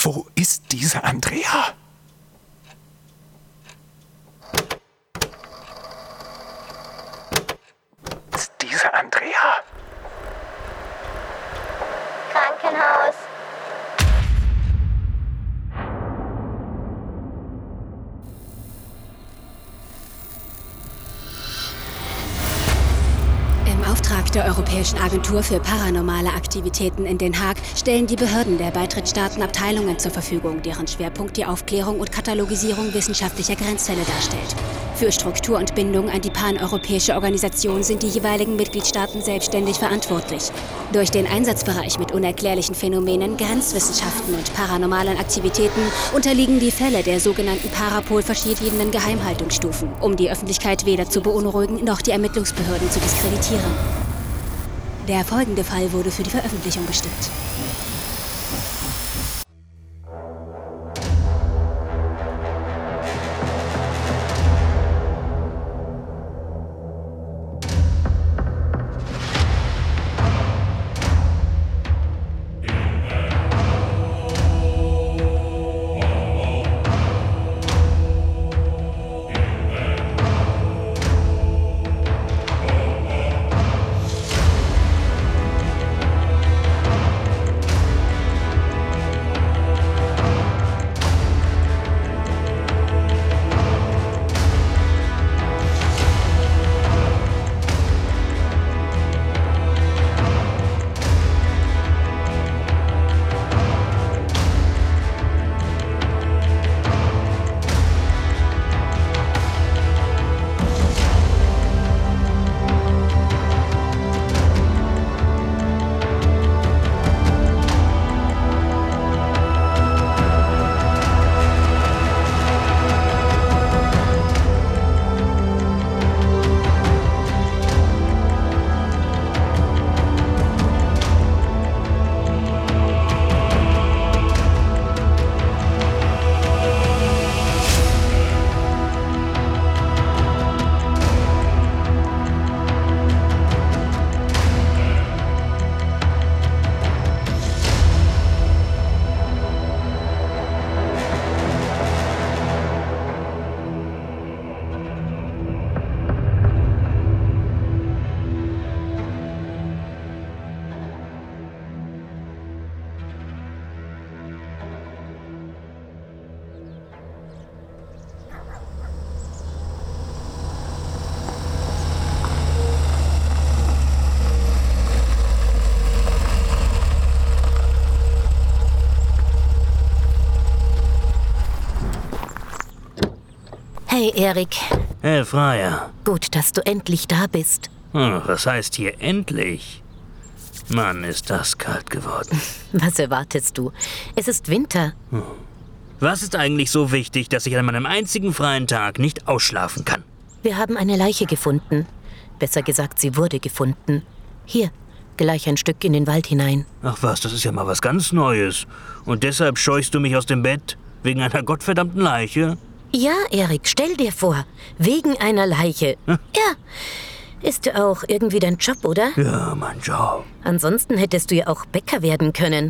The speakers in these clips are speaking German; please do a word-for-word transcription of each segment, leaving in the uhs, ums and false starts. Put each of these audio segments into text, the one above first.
Wo ist diese Andrea? Ist diese Andrea? Krankenhaus. Im Auftrag der Europäischen Agentur für paranormale Aktivitäten in Den Haag stellen die Behörden der Beitrittsstaaten Abteilungen zur Verfügung, deren Schwerpunkt die Aufklärung und Katalogisierung wissenschaftlicher Grenzfälle darstellt. Für Struktur und Bindung an die paneuropäische Organisation sind die jeweiligen Mitgliedstaaten selbstständig verantwortlich. Durch den Einsatzbereich mit unerklärlichen Phänomenen, Grenzwissenschaften und paranormalen Aktivitäten unterliegen die Fälle der sogenannten Parapol verschiedenen Geheimhaltungsstufen, um die Öffentlichkeit weder zu beunruhigen noch die Ermittlungsbehörden zu diskreditieren. Der folgende Fall wurde für die Veröffentlichung bestimmt. Hey, Erik. Hey, Freya. Gut, dass du endlich da bist. Hm, was heißt hier endlich? Mann, ist das kalt geworden. Was erwartest du? Es ist Winter. Hm. Was ist eigentlich so wichtig, dass ich an meinem einzigen freien Tag nicht ausschlafen kann? Wir haben eine Leiche gefunden. Besser gesagt, sie wurde gefunden. Hier, gleich ein Stück in den Wald hinein. Ach was, das ist ja mal was ganz Neues. Und deshalb scheuchst du mich aus dem Bett? Wegen einer gottverdammten Leiche? Ja, Erik, stell dir vor, wegen einer Leiche. Hm? Ja, ist ja auch irgendwie dein Job, oder? Ja, mein Job. Ansonsten hättest du ja auch Bäcker werden können.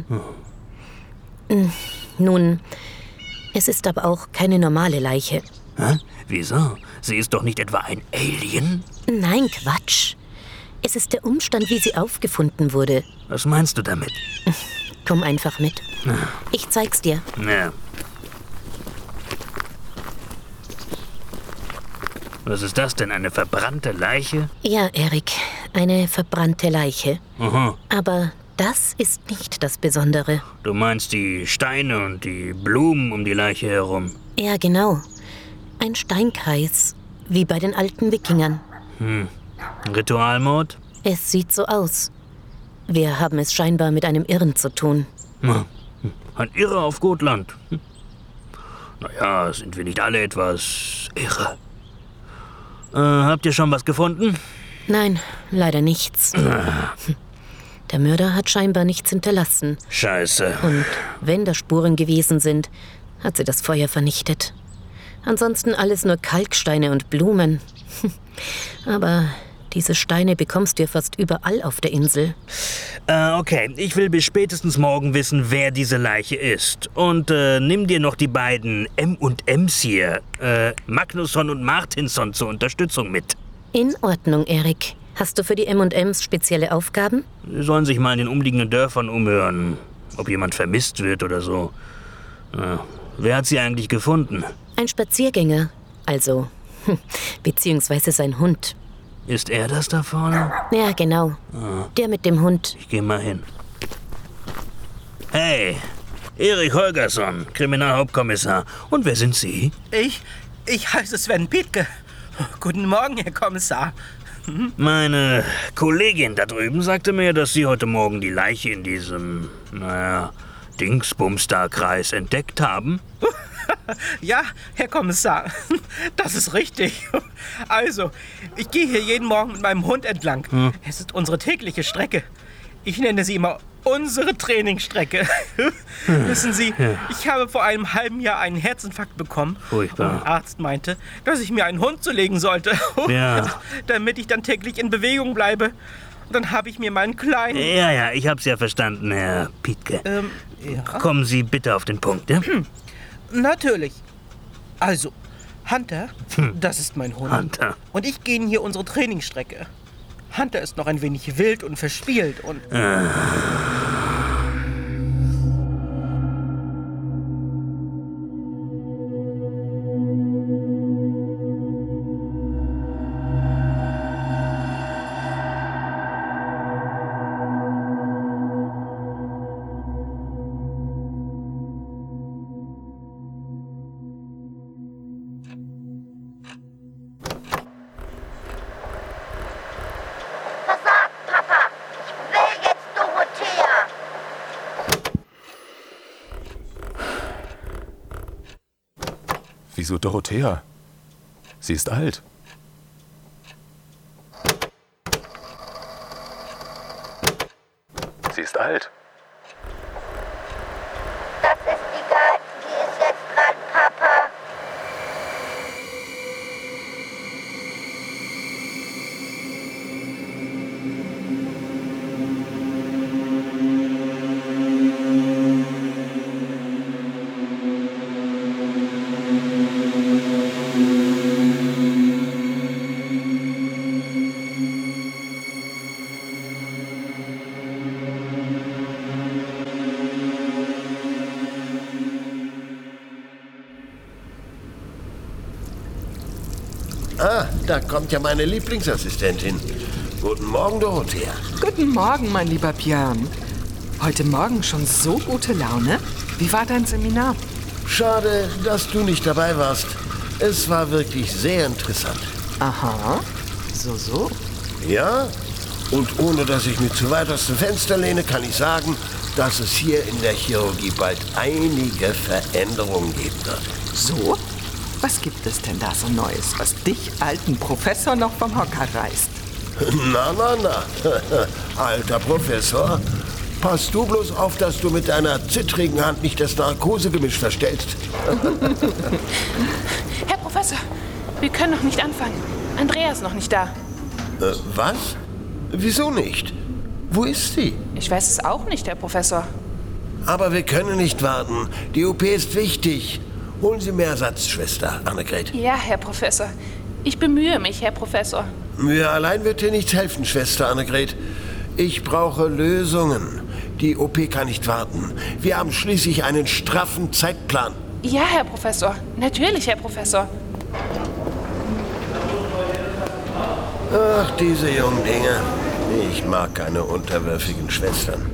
Hm. Nun, es ist aber auch keine normale Leiche. Hä? Wieso? Sie ist doch nicht etwa ein Alien? Nein, Quatsch. Es ist der Umstand, wie sie aufgefunden wurde. Was meinst du damit? Komm einfach mit. Ich zeig's dir. Ja. Was ist das denn, eine verbrannte Leiche? Ja, Erik, eine verbrannte Leiche. Aha. Aber das ist nicht das Besondere. Du meinst die Steine und die Blumen um die Leiche herum? Ja, genau. Ein Steinkreis, wie bei den alten Wikingern. Hm. Ritualmord? Es sieht so aus. Wir haben es scheinbar mit einem Irren zu tun. Ein Irrer auf Gotland. Naja, sind wir nicht alle etwas irre? Äh, habt ihr schon was gefunden? Nein, leider nichts. Der Mörder hat scheinbar nichts hinterlassen. Scheiße. Und wenn da Spuren gewesen sind, hat sie das Feuer vernichtet. Ansonsten alles nur Kalksteine und Blumen. Aber diese Steine bekommst du ja fast überall auf der Insel. Äh, okay, ich will bis spätestens morgen wissen, wer diese Leiche ist. Und äh, nimm dir noch die beiden M und M's hier, äh, Magnusson und Martinsson, zur Unterstützung mit. In Ordnung, Erik. Hast du für die M und M's spezielle Aufgaben? Sie sollen sich mal in den umliegenden Dörfern umhören, ob jemand vermisst wird oder so. Äh, wer hat sie eigentlich gefunden? Ein Spaziergänger. Also, hm, beziehungsweise sein Hund. Ist er das da vorne? Ja, genau. Ah. Der mit dem Hund. Ich geh mal hin. Hey, Erich Holgersson, Kriminalhauptkommissar. Und wer sind Sie? Ich, ich heiße Sven Pietke. Guten Morgen, Herr Kommissar. Hm? Meine Kollegin da drüben sagte mir, dass Sie heute Morgen die Leiche in diesem, naja, Dingsbumstar-Kreis entdeckt haben. Ja, Herr Kommissar, das ist richtig. Also, ich gehe hier jeden Morgen mit meinem Hund entlang. Hm. Es ist unsere tägliche Strecke. Ich nenne sie immer unsere Trainingsstrecke. Hm. Wissen Sie, ja. Ich habe vor einem halben Jahr einen Herzinfarkt bekommen. Furchtbar. Und der Arzt meinte, dass ich mir einen Hund zulegen sollte, ja. damit ich dann täglich in Bewegung bleibe. Und dann habe ich mir meinen kleinen... Ja, ja, ich hab's ja verstanden, Herr Pietke. Ähm, ja. Kommen Sie bitte auf den Punkt, ja? Hm. Natürlich. Also, Hunter, hm. das ist mein Hund. Hunter. Und ich gehe hier unsere Trainingsstrecke. Hunter ist noch ein wenig wild und verspielt und... Ah. Wieso Dorothea? Sie ist alt. Sie ist alt. Das ist egal. Die ist jetzt dran, Papa. Ah, da kommt ja meine Lieblingsassistentin. Guten Morgen, Dorothea. Guten Morgen, mein lieber Björn. Heute Morgen schon so gute Laune? Wie war dein Seminar? Schade, dass du nicht dabei warst. Es war wirklich sehr interessant. Aha, so, so. Ja, und ohne dass ich mich zu weit aus dem Fenster lehne, kann ich sagen, dass es hier in der Chirurgie bald einige Veränderungen geben wird. So? Was gibt es denn da so Neues, was dich, alten Professor, noch vom Hocker reißt? Na, na, na. Alter Professor, pass du bloß auf, dass du mit deiner zittrigen Hand nicht das Narkosegemisch verstellst. Herr Professor, wir können noch nicht anfangen. Andrea ist noch nicht da. Äh, was? Wieso nicht? Wo ist sie? Ich weiß es auch nicht, Herr Professor. Aber wir können nicht warten. Die O P ist wichtig. Holen Sie mehr Ersatzschwester, Annegret. Ja, Herr Professor. Ich bemühe mich, Herr Professor. Mühe allein wird dir nichts helfen, Schwester Annegret. Ich brauche Lösungen. Die O P kann nicht warten. Wir haben schließlich einen straffen Zeitplan. Ja, Herr Professor. Natürlich, Herr Professor. Ach, diese jungen Dinge. Ich mag keine unterwürfigen Schwestern.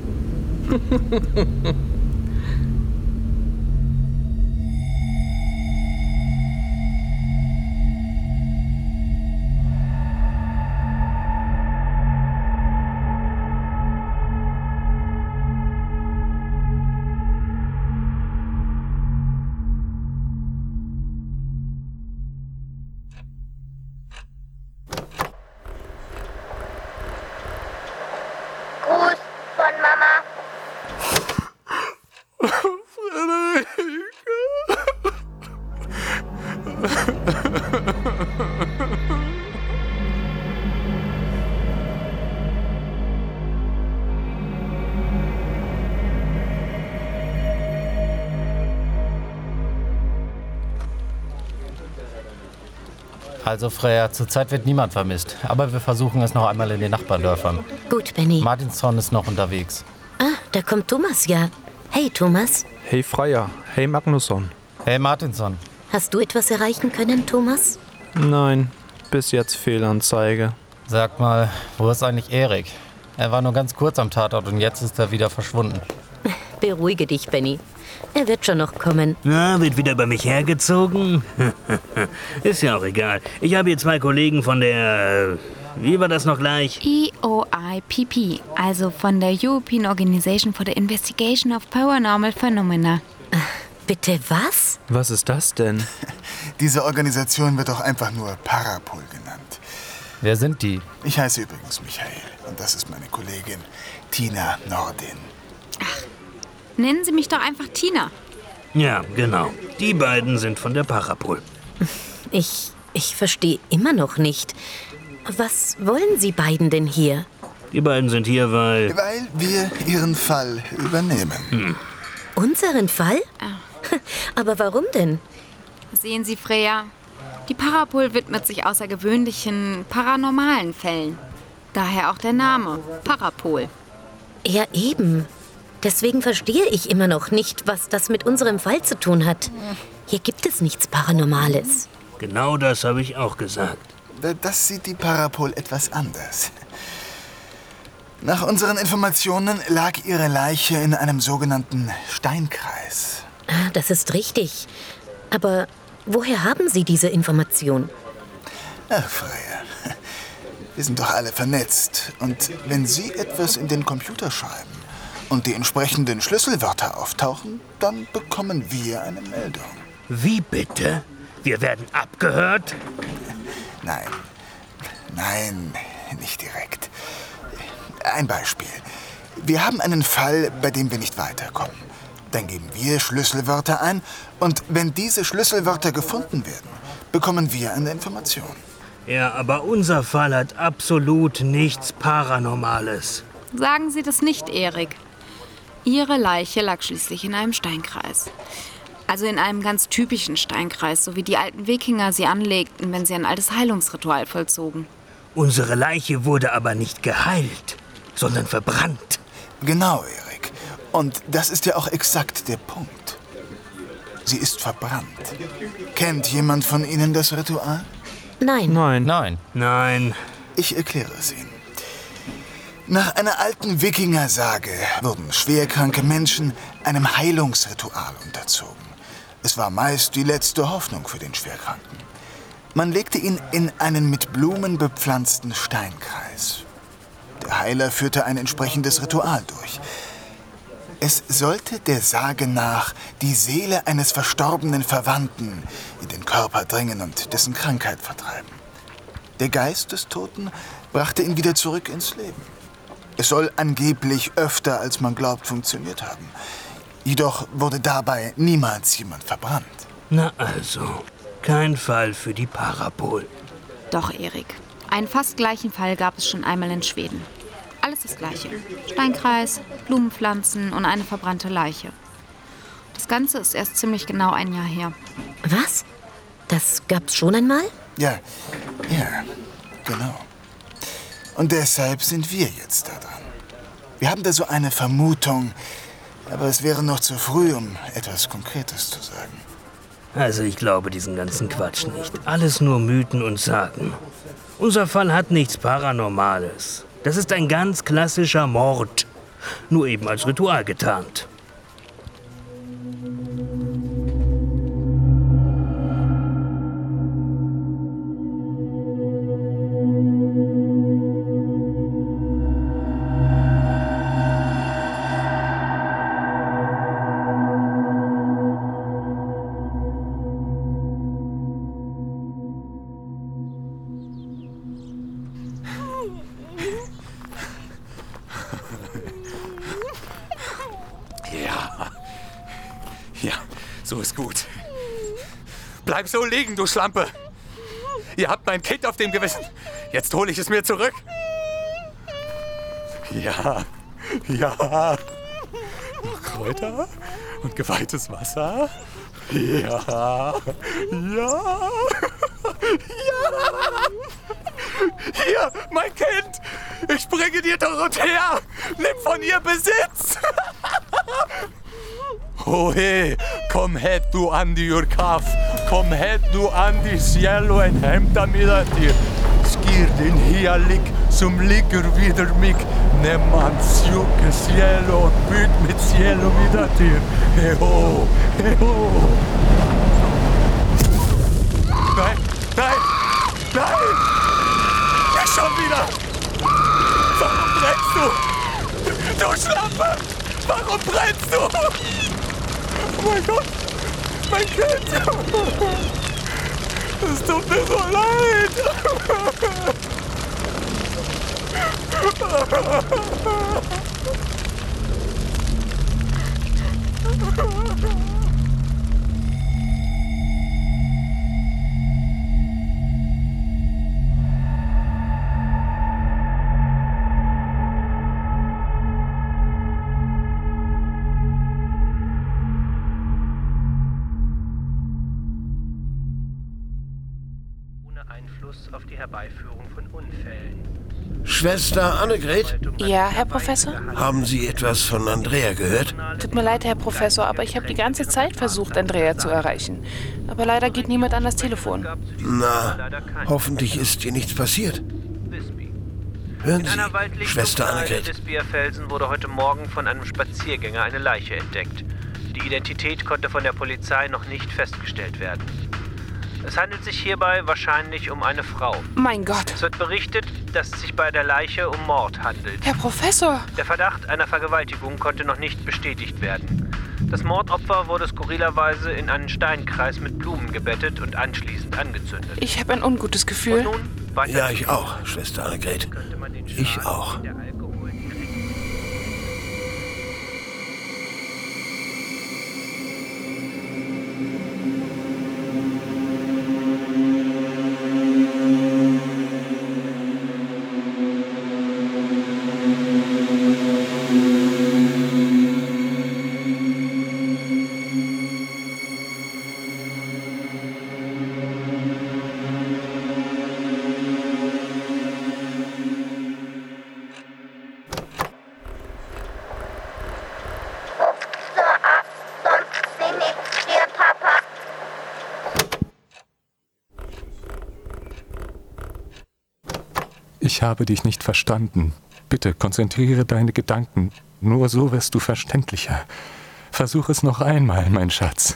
Also Freya, zurzeit wird niemand vermisst. Aber wir versuchen es noch einmal in den Nachbardörfern. Gut, Benny. Martinson ist noch unterwegs. Ah, da kommt Thomas ja. Hey, Thomas. Hey, Freya. Hey, Magnusson. Hey, Martinson. Hast du etwas erreichen können, Thomas? Nein, bis jetzt Fehlanzeige. Sag mal, wo ist eigentlich Erik? Er war nur ganz kurz am Tatort und jetzt ist er wieder verschwunden. Beruhige dich, Benny. Er wird schon noch kommen. Na, wird wieder bei mich hergezogen? Ist ja auch egal. Ich habe hier zwei Kollegen von der... Wie war das noch gleich? E O I P P, also von der European Organization for the Investigation of Paranormal Phenomena. Bitte was? Was ist das denn? Diese Organisation wird auch einfach nur Parapol genannt. Wer sind die? Ich heiße übrigens Michael und das ist meine Kollegin Tina Nordin. Ach, nennen Sie mich doch einfach Tina. Ja, genau. Die beiden sind von der Parapol. Ich, ich verstehe immer noch nicht. Was wollen Sie beiden denn hier? Die beiden sind hier, weil... Weil wir Ihren Fall übernehmen. Hm. Unseren Fall? Ah. Aber warum denn? Sehen Sie, Freya, die Parapol widmet sich außergewöhnlichen, paranormalen Fällen. Daher auch der Name, Parapol. Ja, eben. Deswegen verstehe ich immer noch nicht, was das mit unserem Fall zu tun hat. Hier gibt es nichts Paranormales. Genau das habe ich auch gesagt. Das sieht die Parapol etwas anders. Nach unseren Informationen lag ihre Leiche in einem sogenannten Steinkreis. Ah, das ist richtig. Aber woher haben Sie diese Information? Ach, Freya, wir sind doch alle vernetzt. Und wenn Sie etwas in den Computer schreiben und die entsprechenden Schlüsselwörter auftauchen, dann bekommen wir eine Meldung. Wie bitte? Wir werden abgehört? Nein, nein, nicht direkt. Ein Beispiel. Wir haben einen Fall, bei dem wir nicht weiterkommen. Dann geben wir Schlüsselwörter ein und wenn diese Schlüsselwörter gefunden werden, bekommen wir eine Information. Ja, aber unser Fall hat absolut nichts Paranormales. Sagen Sie das nicht, Erik. Ihre Leiche lag schließlich in einem Steinkreis. Also in einem ganz typischen Steinkreis, so wie die alten Wikinger sie anlegten, wenn sie ein altes Heilungsritual vollzogen. Unsere Leiche wurde aber nicht geheilt, sondern verbrannt. Genau, Erik. Und das ist ja auch exakt der Punkt. Sie ist verbrannt. Kennt jemand von Ihnen das Ritual? Nein. Nein. Nein. Nein. Ich erkläre es Ihnen. Nach einer alten Wikinger-Sage wurden schwerkranke Menschen einem Heilungsritual unterzogen. Es war meist die letzte Hoffnung für den Schwerkranken. Man legte ihn in einen mit Blumen bepflanzten Steinkreis. Der Heiler führte ein entsprechendes Ritual durch. Es sollte der Sage nach die Seele eines verstorbenen Verwandten in den Körper dringen und dessen Krankheit vertreiben. Der Geist des Toten brachte ihn wieder zurück ins Leben. Es soll angeblich öfter, als man glaubt, funktioniert haben. Jedoch wurde dabei niemals jemand verbrannt. Na also, kein Fall für die Parapol. Doch, Erik. Einen fast gleichen Fall gab es schon einmal in Schweden. Alles das Gleiche. Steinkreis, Blumenpflanzen und eine verbrannte Leiche. Das Ganze ist erst ziemlich genau ein Jahr her. Was? Das gab's schon einmal? Ja, ja, genau. Und deshalb sind wir jetzt da dran. Wir haben da so eine Vermutung, aber es wäre noch zu früh, um etwas Konkretes zu sagen. Also ich glaube diesen ganzen Quatsch nicht. Alles nur Mythen und Sagen. Unser Fall hat nichts Paranormales. Das ist ein ganz klassischer Mord. Nur eben als Ritual getarnt. So ist gut. Bleib so liegen, du Schlampe. Ihr habt mein Kind auf dem Gewissen. Jetzt hole ich es mir zurück. Ja, ja. Noch Kräuter und geweihtes Wasser. Ja, ja, ja. Hier, mein Kind! Ich bringe dir Dorothea! Nimm von ihr Besitz! Ohe, kom het du an die urkaf, kom het du an die cielo en hämta mida dir. Skir din hialik, som ligger vidare mig, nemman sjuke cielo och byt mit cielo vida dir. Heho, heho. Nein, nein, nein! Nicht schon wieder! Warum brennst du? Du Schlampe! Warum brennst du? Oh mein Gott! Mein Kind! Es tut mir so leid! Auf die Herbeiführung von Unfällen. Schwester Annegret? Ja, Herr Professor? Haben Sie etwas von Andrea gehört? Tut mir leid, Herr Professor, aber ich habe die ganze Zeit versucht, Andrea zu erreichen. Aber leider geht niemand an das Telefon. Na, hoffentlich ist ihr nichts passiert. Hören Sie, Schwester Annegret. In Visbyer Felsen wurde heute Morgen von einem Spaziergänger eine Leiche entdeckt. Die Identität konnte von der Polizei noch nicht festgestellt werden. Es handelt sich hierbei wahrscheinlich um eine Frau. Mein Gott. Es wird berichtet, dass es sich bei der Leiche um Mord handelt. Herr Professor! Der Verdacht einer Vergewaltigung konnte noch nicht bestätigt werden. Das Mordopfer wurde skurrilerweise in einen Steinkreis mit Blumen gebettet und anschließend angezündet. Ich habe ein ungutes Gefühl. Ja, ich auch, Schwester Annegret. Ich auch. Ich habe dich nicht verstanden. Bitte konzentriere deine Gedanken. Nur so wirst du verständlicher. Versuch es noch einmal, mein Schatz.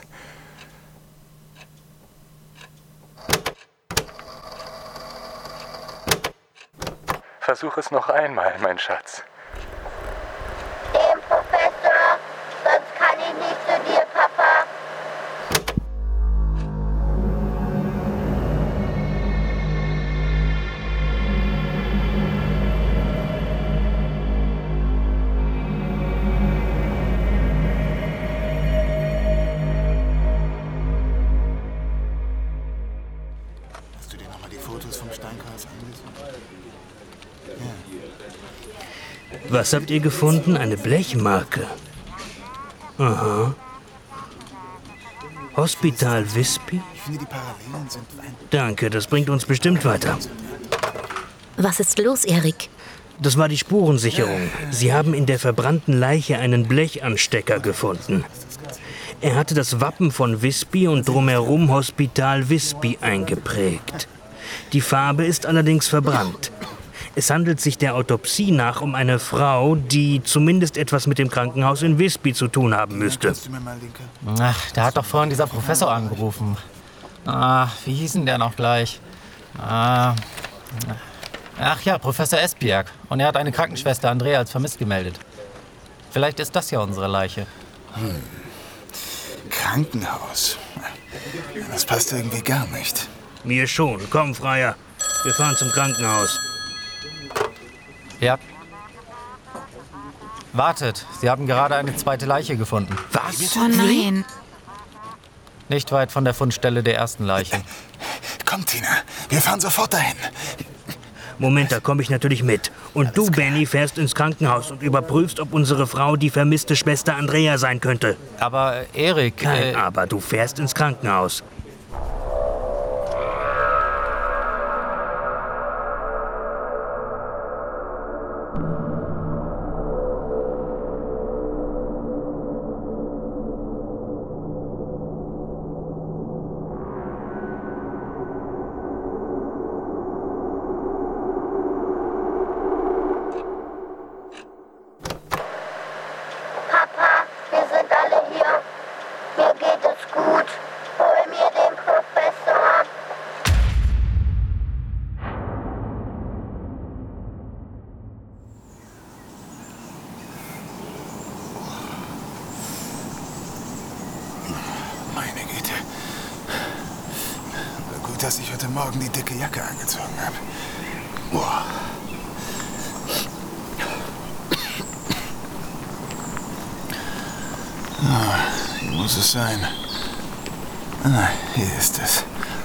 Versuch es noch einmal, mein Schatz. Dem Professor, sonst kann ich nicht zu dir, Papa. Hast du dir nochmal die Fotos vom Steinkreis angesehen? Was habt ihr gefunden? Eine Blechmarke. Aha. Hospital Visby? Ich finde, die Parallelen sind ein... Danke, das bringt uns bestimmt weiter. Was ist los, Erik? Das war die Spurensicherung. Sie haben in der verbrannten Leiche einen Blechanstecker gefunden. Er hatte das Wappen von Visby und drumherum Hospital Visby eingeprägt. Die Farbe ist allerdings verbrannt. Es handelt sich der Autopsie nach um eine Frau, die zumindest etwas mit dem Krankenhaus in Visby zu tun haben müsste. Ach, da hat doch vorhin dieser Professor angerufen. Ah, wie hieß denn der noch gleich? Ah, ach ja, Professor Esbjerg. Und er hat eine Krankenschwester Andrea als vermisst gemeldet. Vielleicht ist das ja unsere Leiche. Hm. Krankenhaus. Das passt irgendwie gar nicht. Mir schon. Komm, Freier. Wir fahren zum Krankenhaus. Ja. Wartet, Sie haben gerade eine zweite Leiche gefunden. Was? Oh nein. Nicht weit von der Fundstelle der ersten Leiche. Komm, Tina, wir fahren sofort dahin. Moment, da komme ich natürlich mit. Und du, Benny, fährst ins Krankenhaus und überprüfst, ob unsere Frau die vermisste Schwester Andrea sein könnte. Aber, äh, Erik... Kein äh, Aber, du fährst ins Krankenhaus. dass ich heute Morgen die dicke Jacke angezogen habe. Boah. Ah, hier muss es sein. Ah, hier ist es.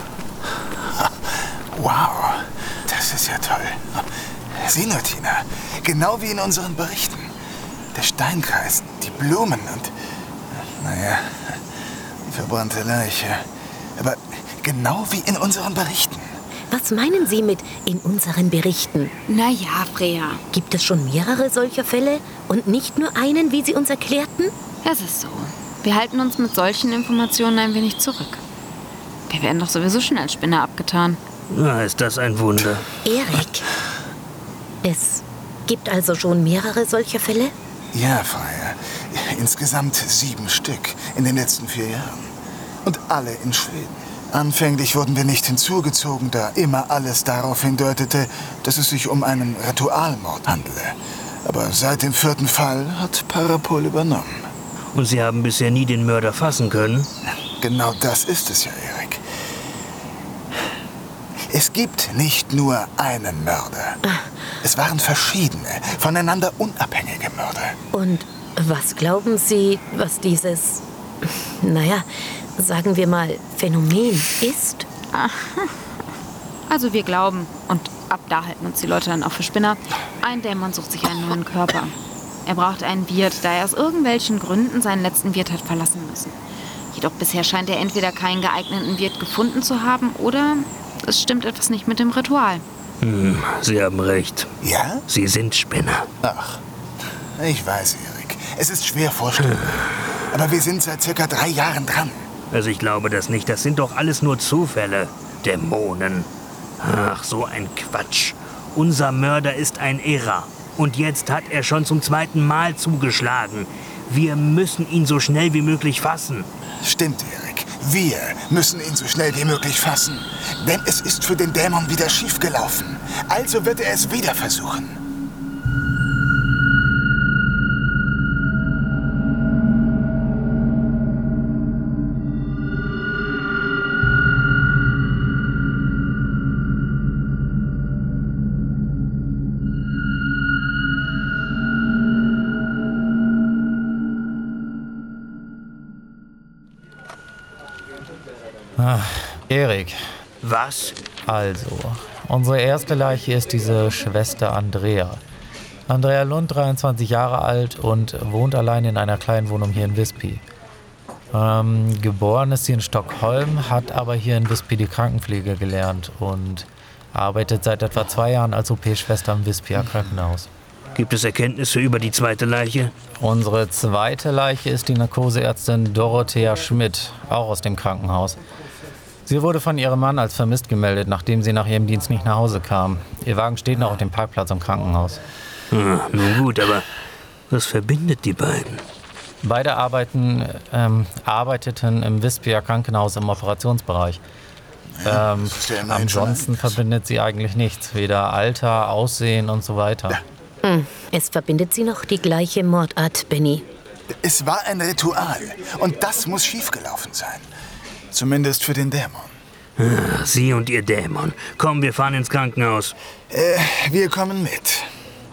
Wow, das ist ja toll. Sieh nur, Tina, genau wie in unseren Berichten. Der Steinkreis, die Blumen und, naja, die verbrannte Leiche. Aber genau wie in unseren Berichten. Was meinen Sie mit in unseren Berichten? Na ja, Freya. Gibt es schon mehrere solcher Fälle und nicht nur einen, wie Sie uns erklärten? Es ist so. Wir halten uns mit solchen Informationen ein wenig zurück. Wir werden doch sowieso schon als Spinner abgetan. Na, ist das ein Wunder. Erik, es gibt also schon mehrere solcher Fälle? Ja, Freya. Insgesamt sieben Stück in den letzten vier Jahren. Und alle in Schweden. Anfänglich wurden wir nicht hinzugezogen, da immer alles darauf hindeutete, dass es sich um einen Ritualmord handele. Aber seit dem vierten Fall hat Parapol übernommen. Und Sie haben bisher nie den Mörder fassen können? Genau das ist es ja, Erik. Es gibt nicht nur einen Mörder. Es waren verschiedene, voneinander unabhängige Mörder. Und was glauben Sie, was dieses, naja, sagen wir mal, Phänomen ist? Also wir glauben, und ab da halten uns die Leute dann auch für Spinner, ein Dämon sucht sich einen neuen Körper. Er braucht einen Wirt, da er aus irgendwelchen Gründen seinen letzten Wirt hat verlassen müssen. Jedoch bisher scheint er entweder keinen geeigneten Wirt gefunden zu haben oder es stimmt etwas nicht mit dem Ritual. Hm, Sie haben recht. Ja? Sie sind Spinner. Ach, ich weiß, Erik. Es ist schwer vorstellbar. Aber wir sind seit circa drei Jahren dran. Also ich glaube das nicht. Das sind doch alles nur Zufälle. Dämonen. Ach, so ein Quatsch. Unser Mörder ist ein Irrer. Und jetzt hat er schon zum zweiten Mal zugeschlagen. Wir müssen ihn so schnell wie möglich fassen. Stimmt, Erik. Wir müssen ihn so schnell wie möglich fassen. Denn es ist für den Dämon wieder schiefgelaufen. Also wird er es wieder versuchen. Ah, Erik. Was? Also, unsere erste Leiche ist diese Schwester Andrea. Andrea Lund, dreiundzwanzig Jahre alt und wohnt allein in einer kleinen Wohnung hier in Visby. Ähm, geboren ist sie in Stockholm, hat aber hier in Visby die Krankenpflege gelernt und arbeitet seit etwa zwei Jahren als O P-Schwester im Visbyer Krankenhaus. Gibt es Erkenntnisse über die zweite Leiche? Unsere zweite Leiche ist die Narkoseärztin Dorothea Schmidt, auch aus dem Krankenhaus. Sie wurde von ihrem Mann als vermisst gemeldet, nachdem sie nach ihrem Dienst nicht nach Hause kam. Ihr Wagen steht noch auf dem Parkplatz im Krankenhaus. Hm, nun gut, aber was verbindet die beiden? Beide arbeiten, ähm, arbeiteten im Visbyer Krankenhaus im Operationsbereich. Ähm, ansonsten verbindet sie eigentlich nichts, weder Alter, Aussehen und so weiter. Hm. Es verbindet sie noch die gleiche Mordart, Benny. Es war ein Ritual und das muss schiefgelaufen sein. Zumindest für den Dämon. Ah, Sie und Ihr Dämon. Komm, wir fahren ins Krankenhaus. Äh, wir kommen mit.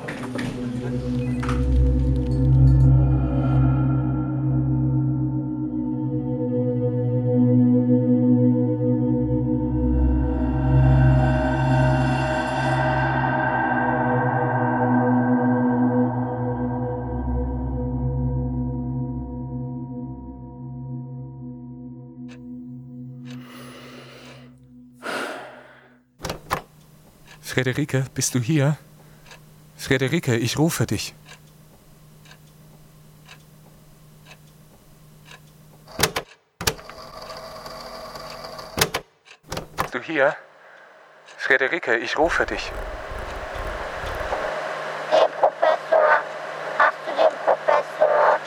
Friederike, bist du hier? Friederike, ich rufe dich. Bist du hier? Friederike, ich rufe dich. Den Professor. Hast du den Professor?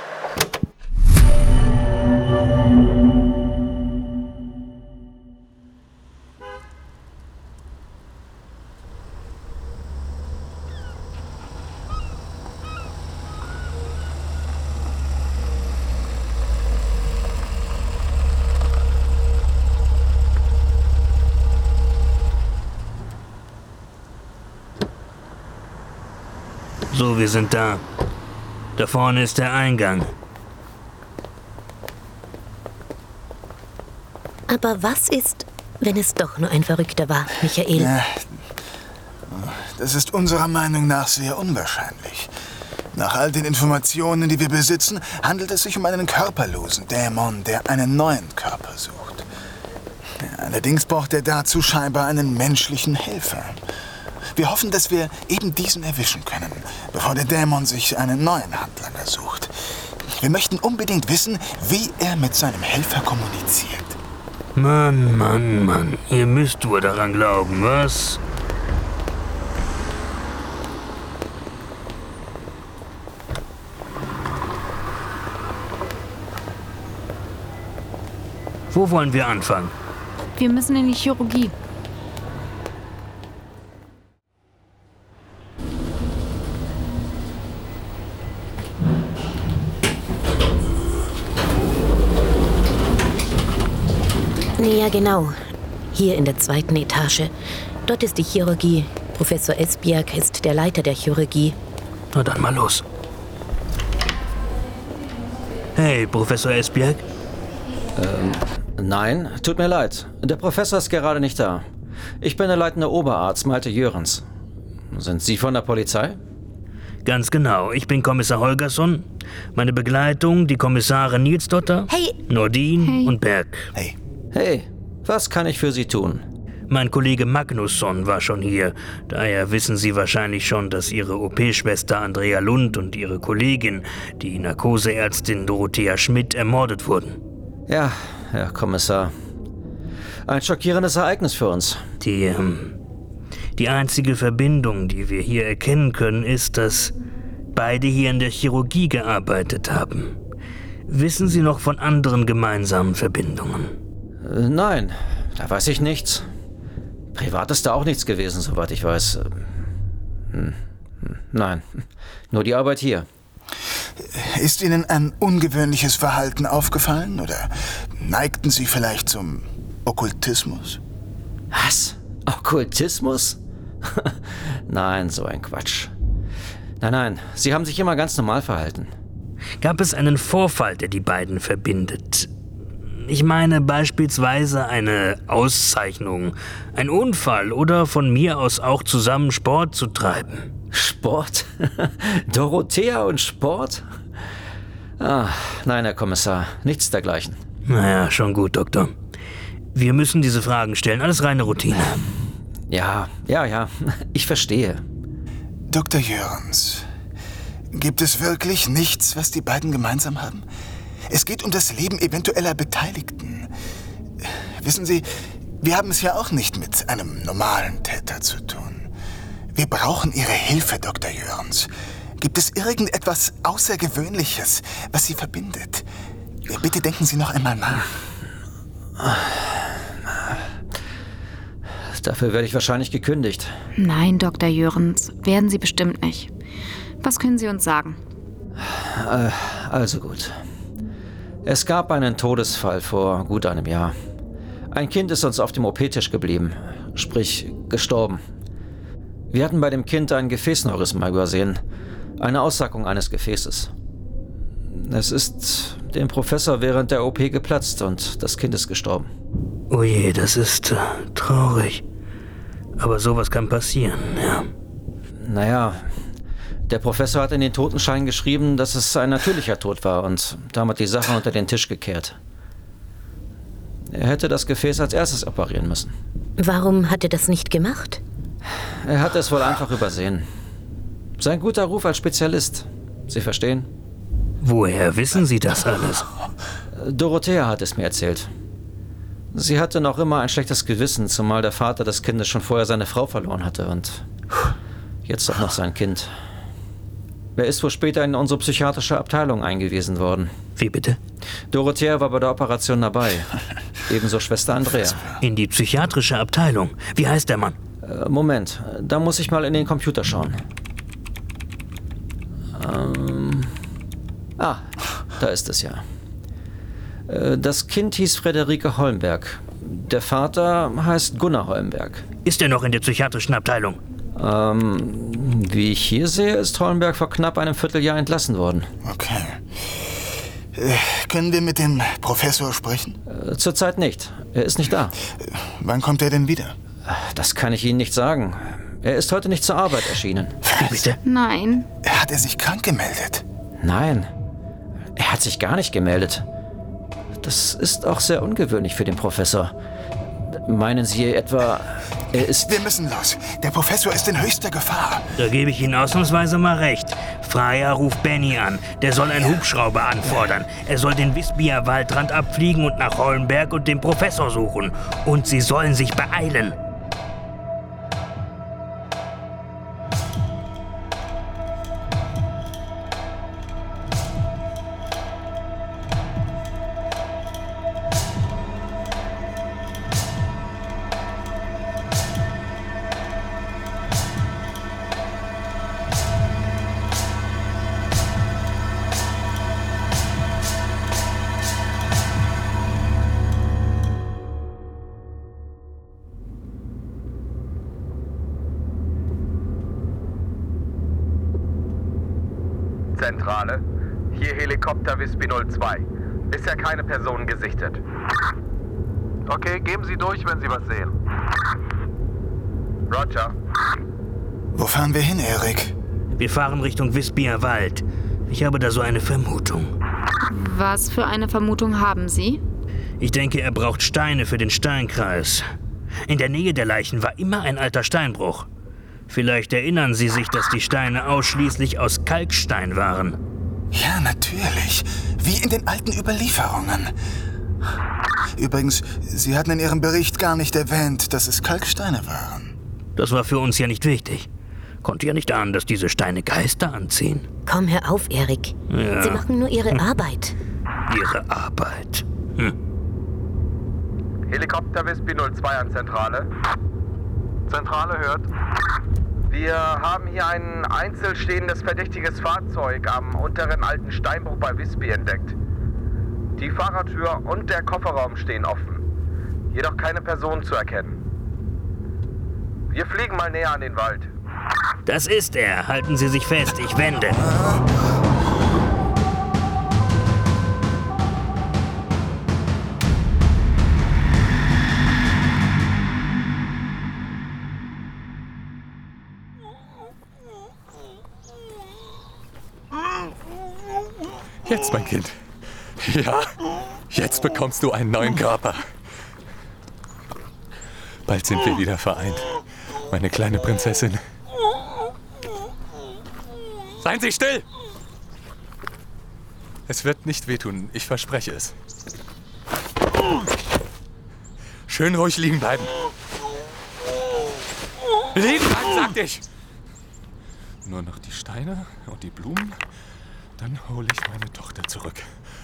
So, wir sind da. Da vorne ist der Eingang. Aber was ist, wenn es doch nur ein Verrückter war, Michael? Ja, das ist unserer Meinung nach sehr unwahrscheinlich. Nach all den Informationen, die wir besitzen, handelt es sich um einen körperlosen Dämon, der einen neuen Körper sucht. Ja, allerdings braucht er dazu scheinbar einen menschlichen Helfer. Wir hoffen, dass wir eben diesen erwischen können, bevor der Dämon sich einen neuen Handlanger sucht. Wir möchten unbedingt wissen, wie er mit seinem Helfer kommuniziert. Mann, Mann, Mann. Ihr müsst wohl daran glauben, was? Wo wollen wir anfangen? Wir müssen in die Chirurgie. Ja, genau. Hier in der zweiten Etage. Dort ist die Chirurgie. Professor Esbjerg ist der Leiter der Chirurgie. Na dann mal los. Hey, Professor Esbjerg? Ähm, nein, tut mir leid. Der Professor ist gerade nicht da. Ich bin der leitende Oberarzt Malte Jörens. Sind Sie von der Polizei? Ganz genau. Ich bin Kommissar Holgersson. Meine Begleitung, die Kommissare Nilsdotter, hey. Nordin hey. und Berg. Hey. Hey, was kann ich für Sie tun? Mein Kollege Magnusson war schon hier. Daher wissen Sie wahrscheinlich schon, dass Ihre O P-Schwester Andrea Lund und Ihre Kollegin, die Narkoseärztin Dorothea Schmidt, ermordet wurden. Ja, Herr Kommissar. Ein schockierendes Ereignis für uns. Die, ähm, die einzige Verbindung, die wir hier erkennen können, ist, dass beide hier in der Chirurgie gearbeitet haben. Wissen Sie noch von anderen gemeinsamen Verbindungen? Äh, nein, da weiß ich nichts. Privat ist da auch nichts gewesen, soweit ich weiß. Hm, nein, nur die Arbeit hier. Ist Ihnen ein ungewöhnliches Verhalten aufgefallen oder neigten Sie vielleicht zum Okkultismus? Was? Okkultismus? Nein, so ein Quatsch. Nein, nein, Sie haben sich immer ganz normal verhalten. Gab es einen Vorfall, der die beiden verbindet? Ich meine beispielsweise eine Auszeichnung, ein Unfall oder von mir aus auch zusammen Sport zu treiben. Sport? Dorothea und Sport? Ah, nein, Herr Kommissar, nichts dergleichen. Naja, schon gut, Doktor. Wir müssen diese Fragen stellen, alles reine Routine. Ja, ja, ja, ich verstehe. Doktor Jörens, gibt es wirklich nichts, was die beiden gemeinsam haben? Es geht um das Leben eventueller Beteiligten. Wissen Sie, wir haben es ja auch nicht mit einem normalen Täter zu tun. Wir brauchen Ihre Hilfe, Doktor Jörens. Gibt es irgendetwas Außergewöhnliches, was Sie verbindet? Bitte denken Sie noch einmal nach. Dafür werde ich wahrscheinlich gekündigt. Nein, Doktor Jörens, werden Sie bestimmt nicht. Was können Sie uns sagen? Äh, also gut. Es gab einen Todesfall vor gut einem Jahr. Ein Kind ist uns auf dem O P-Tisch geblieben, sprich gestorben. Wir hatten bei dem Kind ein Gefäßneurysma übersehen, eine Aussackung eines Gefäßes. Es ist dem Professor während der O P geplatzt und das Kind ist gestorben. Oh je, das ist äh, traurig. Aber sowas kann passieren, ja. Naja, der Professor hat in den Totenschein geschrieben, dass es ein natürlicher Tod war und damit die Sache unter den Tisch gekehrt. Er hätte das Gefäß als erstes operieren müssen. Warum hat er das nicht gemacht? Er hat es wohl einfach übersehen. Sein guter Ruf als Spezialist. Sie verstehen? Woher wissen Sie das alles? Dorothea hat es mir erzählt. Sie hatte noch immer ein schlechtes Gewissen, zumal der Vater des Kindes schon vorher seine Frau verloren hatte und jetzt auch noch sein Kind. Er ist wohl später in unsere psychiatrische Abteilung eingewiesen worden. Wie bitte? Dorothea war bei der Operation dabei. Ebenso Schwester Andrea. In die psychiatrische Abteilung? Wie heißt der Mann? Äh, Moment, da muss ich mal in den Computer schauen. Ähm, ah, da ist es ja. Äh, das Kind hieß Friederike Holmberg. Der Vater heißt Gunnar Holmberg. Ist er noch in der psychiatrischen Abteilung? Ähm, wie ich hier sehe, ist Hollenberg vor knapp einem Vierteljahr entlassen worden. Okay. Äh, können wir mit dem Professor sprechen? Äh, zurzeit nicht. Er ist nicht da. Äh, wann kommt er denn wieder? Das kann ich Ihnen nicht sagen. Er ist heute nicht zur Arbeit erschienen. Bitte? Nein. Hat er sich krank gemeldet? Nein. Er hat sich gar nicht gemeldet. Das ist auch sehr ungewöhnlich für den Professor. Meinen Sie etwa, er ist... Wir müssen los. Der Professor ist in höchster Gefahr. Da gebe ich Ihnen ausnahmsweise mal recht. Freya ruft Benny an. Der soll einen Hubschrauber anfordern. Er soll den Wisbier Waldrand abfliegen und nach Hollenberg und den Professor suchen. Und Sie sollen sich beeilen. Zentrale, hier Helikopter Wisby null zwei. Bisher keine Personen gesichtet. Okay, geben Sie durch, wenn Sie was sehen. Roger. Wo fahren wir hin, Erik? Wir fahren Richtung Wisbier Wald. Ich habe da so eine Vermutung. Was für eine Vermutung haben Sie? Ich denke, er braucht Steine für den Steinkreis. In der Nähe der Leichen war immer ein alter Steinbruch. Vielleicht erinnern Sie sich, dass die Steine ausschließlich aus Kalkstein waren. Ja, natürlich. Wie in den alten Überlieferungen. Übrigens, Sie hatten in Ihrem Bericht gar nicht erwähnt, dass es Kalksteine waren. Das war für uns ja nicht wichtig. Konnte ja nicht ahnen, dass diese Steine Geister anziehen. Komm, hör auf, Erik. Ja. Sie machen nur ihre Hm. Arbeit. Ihre Arbeit. Hm. Helikopter Wisby null zwei an Zentrale. Zentrale hört. Wir haben hier ein einzelstehendes verdächtiges Fahrzeug am unteren alten Steinbruch bei Wisby entdeckt. Die Fahrertür und der Kofferraum stehen offen. Jedoch keine Person zu erkennen. Wir fliegen mal näher an den Wald. Das ist er. Halten Sie sich fest, ich wende. Jetzt, mein Kind. Ja, jetzt bekommst du einen neuen Körper. Bald sind wir wieder vereint, meine kleine Prinzessin. Seien Sie still! Es wird nicht wehtun, ich verspreche es. Schön ruhig liegen bleiben. Liegen bleiben, sagte ich! Nur noch die Steine und die Blumen. Dann hole ich meine Tochter zurück.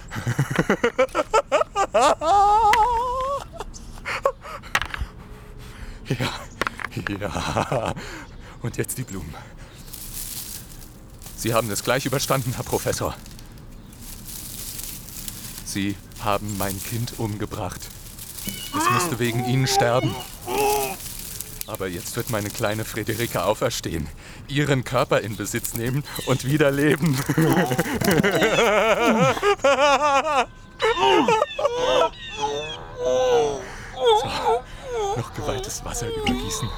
Ja, ja. Und jetzt die Blumen. Sie haben es gleich überstanden, Herr Professor. Sie haben mein Kind umgebracht. Es musste wegen Ihnen sterben. Aber jetzt wird meine kleine Friederike auferstehen, ihren Körper in Besitz nehmen und wieder leben. So, noch geweihtes Wasser übergießen.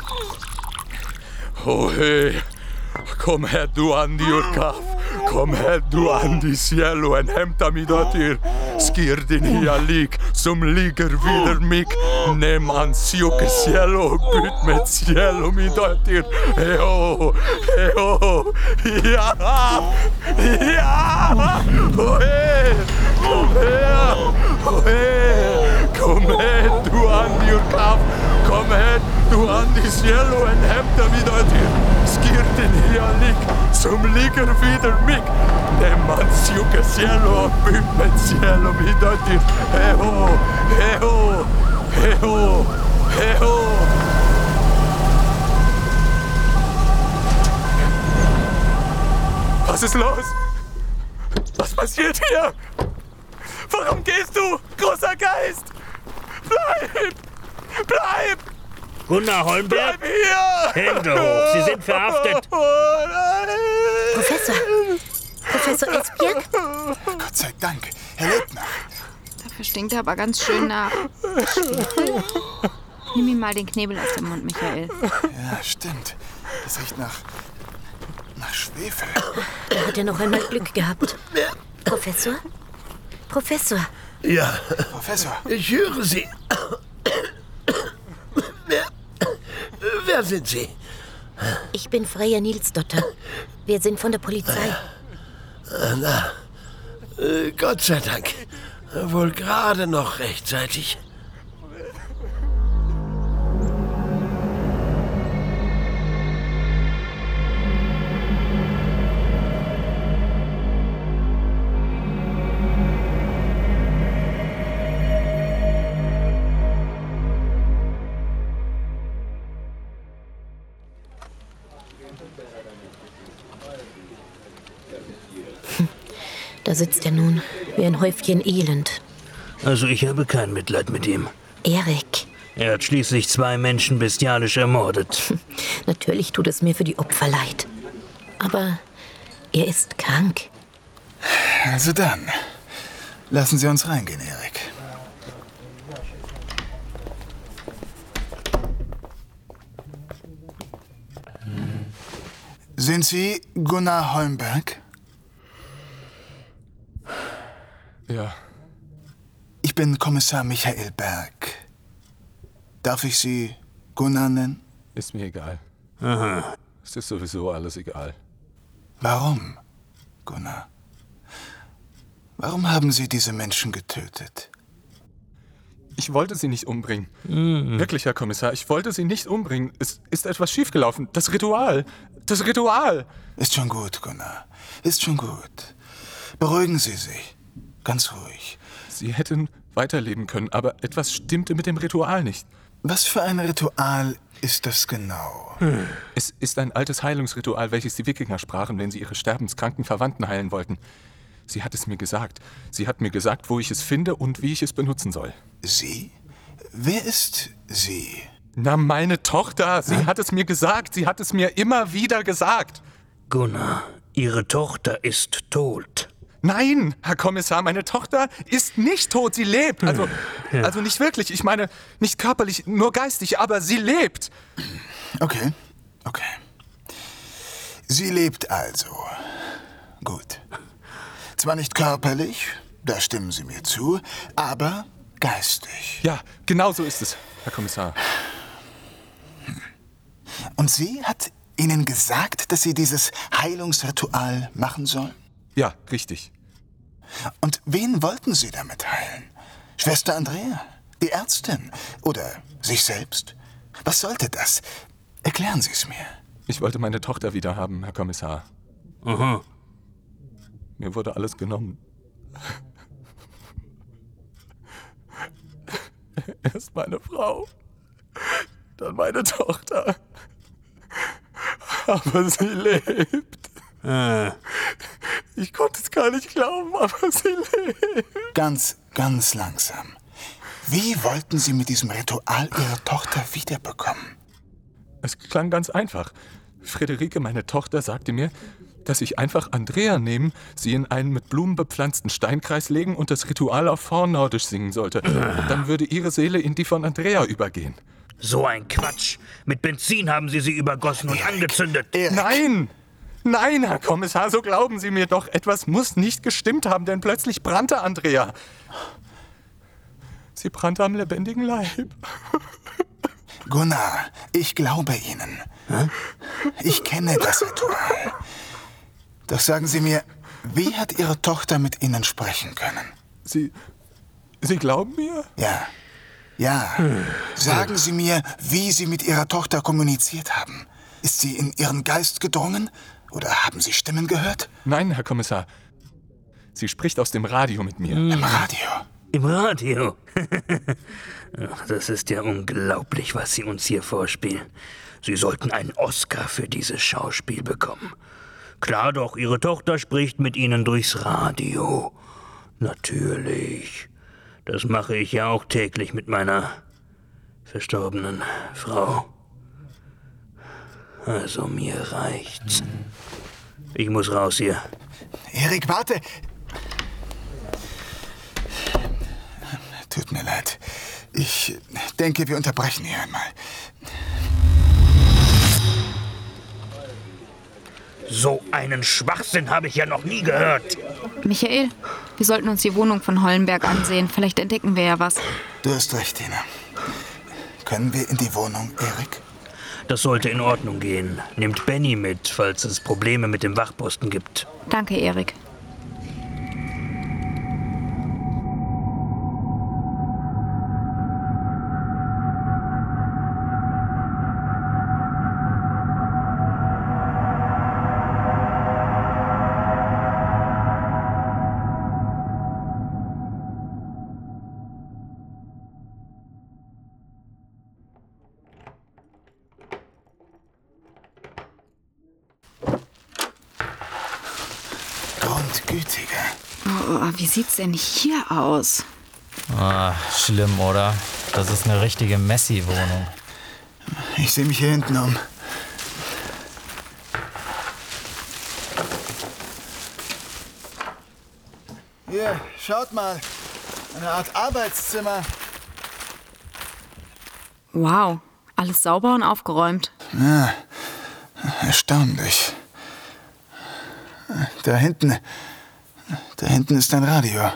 Oh hey, kom her du an die Urkaf, kom her du an die cielo en hämta mi dotter. Skir din hialik, som ligger vidare mig. Nem ansjuke cielo och byt med cielo mi dotter. Hejo, hejo, ja, ja, oh hey, kom her, oh hey, kom her du an die Urkaf, kom her du an die cielo en hämta mi dotter. Skir din hialik, som ligger vidare mig. Nem ansjuke cielo och byt med cielo mi dotter. Hejo, hejo, hejo, hejo. Was ist los? Was passiert hier? Warum gehst du, großer Geist? Bleib! Bleib! Gunnar Holmberg? Hände hoch, Sie sind verhaftet. Professor. Professor Esbjerg? Gott sei Dank, er lebt noch. Dafür stinkt er aber ganz schön nach Schwefel. Nimm ihm mal den Knebel aus dem Mund, Michael. Ja, stimmt. Das riecht nach... nach Schwefel. Da hat er noch einmal Glück gehabt. Professor? Professor? Ja. Professor. Ich höre Sie. Wer, wer sind Sie? Ich bin Freya Nilsdotter. Wir sind von der Polizei. Na, äh, Gott sei Dank. Wohl gerade noch rechtzeitig. Da sitzt er nun, wie ein Häufchen Elend. Also ich habe kein Mitleid mit ihm. Erik. Er hat schließlich zwei Menschen bestialisch ermordet. Natürlich tut es mir für die Opfer leid. Aber er ist krank. Also dann, lassen Sie uns reingehen, Erik. Sind Sie Gunnar Holmberg? Ja. Ich bin Kommissar Michael Berg. Darf ich Sie Gunnar nennen? Ist mir egal. Aha. Es ist sowieso alles egal. Warum, Gunnar? Warum haben Sie diese Menschen getötet? Ich wollte sie nicht umbringen. Mhm. Wirklich, Herr Kommissar, ich wollte sie nicht umbringen. Es ist etwas schiefgelaufen. Das Ritual. Das Ritual. Ist schon gut, Gunnar. Ist schon gut. Beruhigen Sie sich. Ganz ruhig. Sie hätten weiterleben können, aber etwas stimmte mit dem Ritual nicht. Was für ein Ritual ist das genau? Hm. Es ist ein altes Heilungsritual, welches die Wikinger sprachen, wenn sie ihre sterbenskranken Verwandten heilen wollten. Sie hat es mir gesagt. Sie hat mir gesagt, wo ich es finde und wie ich es benutzen soll. Sie? Wer ist sie? Na, meine Tochter. Sie hm? hat es mir gesagt. Sie hat es mir immer wieder gesagt. Gunnar, Ihre Tochter ist tot. Nein, Herr Kommissar, meine Tochter ist nicht tot, sie lebt. Also, ja. also nicht wirklich, ich meine, nicht körperlich, nur geistig, aber sie lebt. Okay, okay. Sie lebt also. Gut. Zwar nicht körperlich, da stimmen Sie mir zu, aber geistig. Ja, genau so ist es, Herr Kommissar. Und sie hat Ihnen gesagt, dass Sie dieses Heilungsritual machen sollen? Ja, richtig. Und wen wollten Sie damit heilen? Schwester Andrea? Die Ärztin? Oder sich selbst? Was sollte das? Erklären Sie es mir. Ich wollte meine Tochter wieder haben, Herr Kommissar. Aha. Mir wurde alles genommen. Erst meine Frau, dann meine Tochter. Aber sie lebt. Ah. Ich konnte es gar nicht glauben, aber sie lebt. Ganz, ganz langsam. Wie wollten Sie mit diesem Ritual Ihre Tochter wiederbekommen? Es klang ganz einfach. Friederike, meine Tochter, sagte mir, dass ich einfach Andrea nehmen, sie in einen mit Blumen bepflanzten Steinkreis legen und das Ritual auf Vornordisch singen sollte. Dann würde ihre Seele in die von Andrea übergehen. So ein Quatsch. Mit Benzin haben Sie sie übergossen und Erik, angezündet. Erik. Nein! Nein, Herr Kommissar, so glauben Sie mir doch. Etwas muss nicht gestimmt haben, denn plötzlich brannte Andrea. Sie brannte am lebendigen Leib. Gunnar, ich glaube Ihnen. Hä? Ich kenne das Ritual. Doch sagen Sie mir, wie hat Ihre Tochter mit Ihnen sprechen können? Sie... Sie glauben mir? Ja. Ja. Sagen Sie mir, wie Sie mit Ihrer Tochter kommuniziert haben. Ist sie in Ihren Geist gedrungen? Oder haben Sie Stimmen gehört? Nein, Herr Kommissar. Sie spricht aus dem Radio mit mir. Im Radio? Im Radio? Ach, das ist ja unglaublich, was Sie uns hier vorspielen. Sie sollten einen Oscar für dieses Schauspiel bekommen. Klar doch, Ihre Tochter spricht mit Ihnen durchs Radio. Natürlich. Das mache ich ja auch täglich mit meiner verstorbenen Frau. Also mir reicht's. Ich muss raus hier. Erik, warte! Tut mir leid. Ich denke, wir unterbrechen hier einmal. So einen Schwachsinn habe ich ja noch nie gehört. Michael, wir sollten uns die Wohnung von Hollenberg ansehen. Vielleicht entdecken wir ja was. Du hast recht, Tina. Können wir in die Wohnung, Erik? Das sollte in Ordnung gehen. Nehmt Benny mit, falls es Probleme mit dem Wachposten gibt. Danke, Erik. Grundgütiger. Oh, wie sieht's denn hier aus? Ah, schlimm, oder? Das ist eine richtige Messi-Wohnung. Ich sehe mich hier hinten um. Hier, schaut mal. Eine Art Arbeitszimmer. Wow, alles sauber und aufgeräumt. Ja, erstaunlich. Da hinten, da hinten ist ein Radio.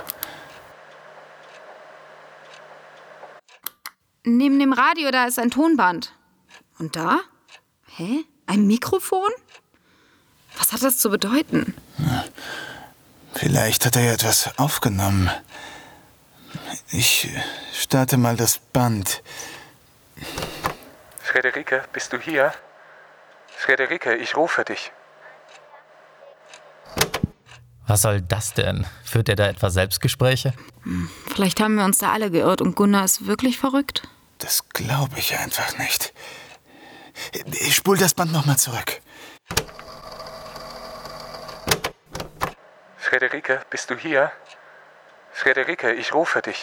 Neben dem Radio, da ist ein Tonband. Und da? Hä? Ein Mikrofon? Was hat das zu bedeuten? Ja, vielleicht hat er ja etwas aufgenommen. Ich starte mal das Band. Frederike, bist du hier? Frederike, ich rufe dich. Was soll das denn? Führt er da etwa Selbstgespräche? Hm, vielleicht haben wir uns da alle geirrt und Gunnar ist wirklich verrückt. Das glaube ich einfach nicht. Ich spul das Band nochmal zurück. Frederike, bist du hier? Frederike, ich rufe dich.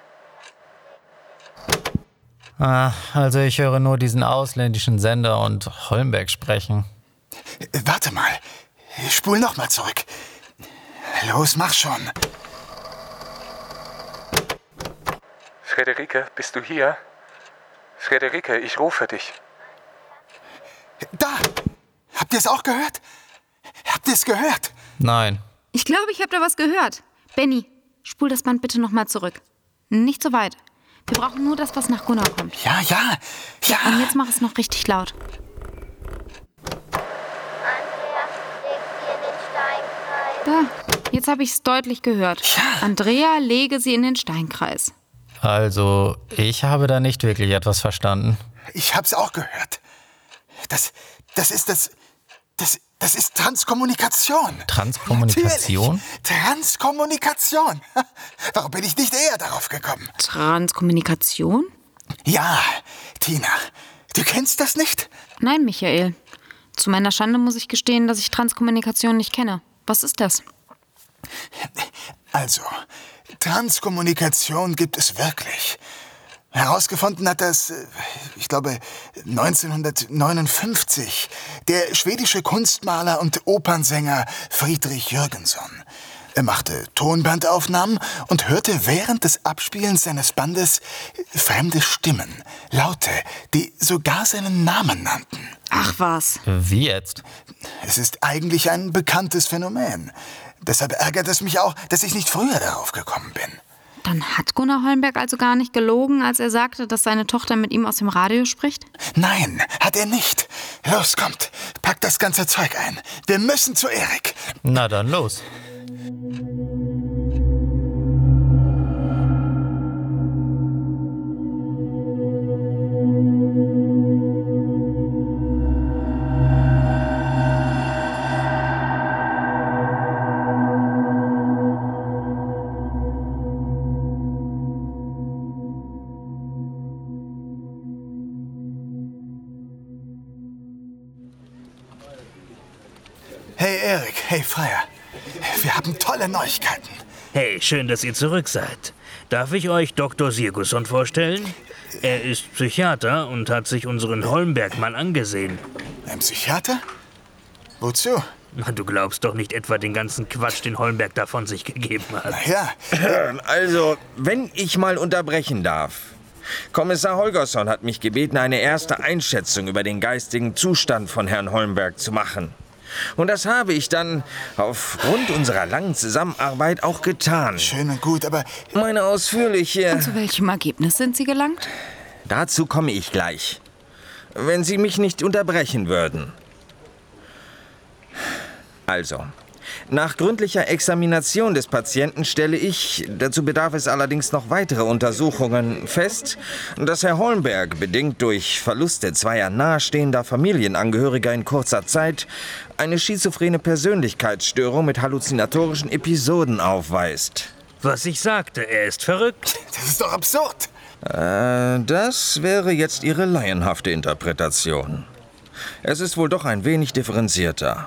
Ah, also ich höre nur diesen ausländischen Sender und Hollenberg sprechen. Warte mal. Ich spul nochmal zurück. Los, mach schon. Frederike, bist du hier? Frederike, ich rufe dich. Da! Habt ihr es auch gehört? Habt ihr es gehört? Nein. Ich glaube, ich habe da was gehört. Benny, spul das Band bitte nochmal zurück. Nicht so weit. Wir brauchen nur das, was nach Gunnar kommt. Ja, ja, ja. Und jetzt mach es noch richtig laut. Da, jetzt habe ich es deutlich gehört. Ja. Andrea, lege sie in den Steinkreis. Also, ich habe da nicht wirklich etwas verstanden. Ich hab's auch gehört. Das, das ist das, das, das ist Transkommunikation. Transkommunikation? Natürlich. Transkommunikation. Warum bin ich nicht eher darauf gekommen? Transkommunikation? Ja, Tina, du kennst das nicht? Nein, Michael. Zu meiner Schande muss ich gestehen, dass ich Transkommunikation nicht kenne. Was ist das? Also, Transkommunikation gibt es wirklich. Herausgefunden hat das, ich glaube, neunzehnhundertneunundfünfzig der schwedische Kunstmaler und Opernsänger Friedrich Jürgenson. Er machte Tonbandaufnahmen und hörte während des Abspielens seines Bandes fremde Stimmen, Laute, die sogar seinen Namen nannten. Ach was. Wie jetzt? Es ist eigentlich ein bekanntes Phänomen. Deshalb ärgert es mich auch, dass ich nicht früher darauf gekommen bin. Dann hat Gunnar Hollenberg also gar nicht gelogen, als er sagte, dass seine Tochter mit ihm aus dem Radio spricht? Nein, hat er nicht. Los, kommt, packt das ganze Zeug ein. Wir müssen zu Erik. Na dann los. Hey Erik, hey Freier. Wir haben tolle Neuigkeiten. Hey, schön, dass ihr zurück seid. Darf ich euch Doktor Sirkusson vorstellen? Er ist Psychiater und hat sich unseren Holmberg mal angesehen. Ein Psychiater? Wozu? Na, du glaubst doch nicht etwa den ganzen Quatsch, den Holmberg da von sich gegeben hat. Na ja. Also, wenn ich mal unterbrechen darf. Kommissar Holgersson hat mich gebeten, eine erste Einschätzung über den geistigen Zustand von Herrn Holmberg zu machen. Und das habe ich dann aufgrund unserer langen Zusammenarbeit auch getan. Schön und gut, aber... Meine ausführliche... Und zu welchem Ergebnis sind Sie gelangt? Dazu komme ich gleich. Wenn Sie mich nicht unterbrechen würden. Also, nach gründlicher Examination des Patienten stelle ich, dazu bedarf es allerdings noch weitere Untersuchungen, fest, dass Herr Holmberg, bedingt durch Verluste zweier nahestehender Familienangehöriger in kurzer Zeit, eine schizophrene Persönlichkeitsstörung mit halluzinatorischen Episoden aufweist. Was ich sagte, er ist verrückt. Das ist doch absurd. Äh, das wäre jetzt Ihre laienhafte Interpretation. Es ist wohl doch ein wenig differenzierter.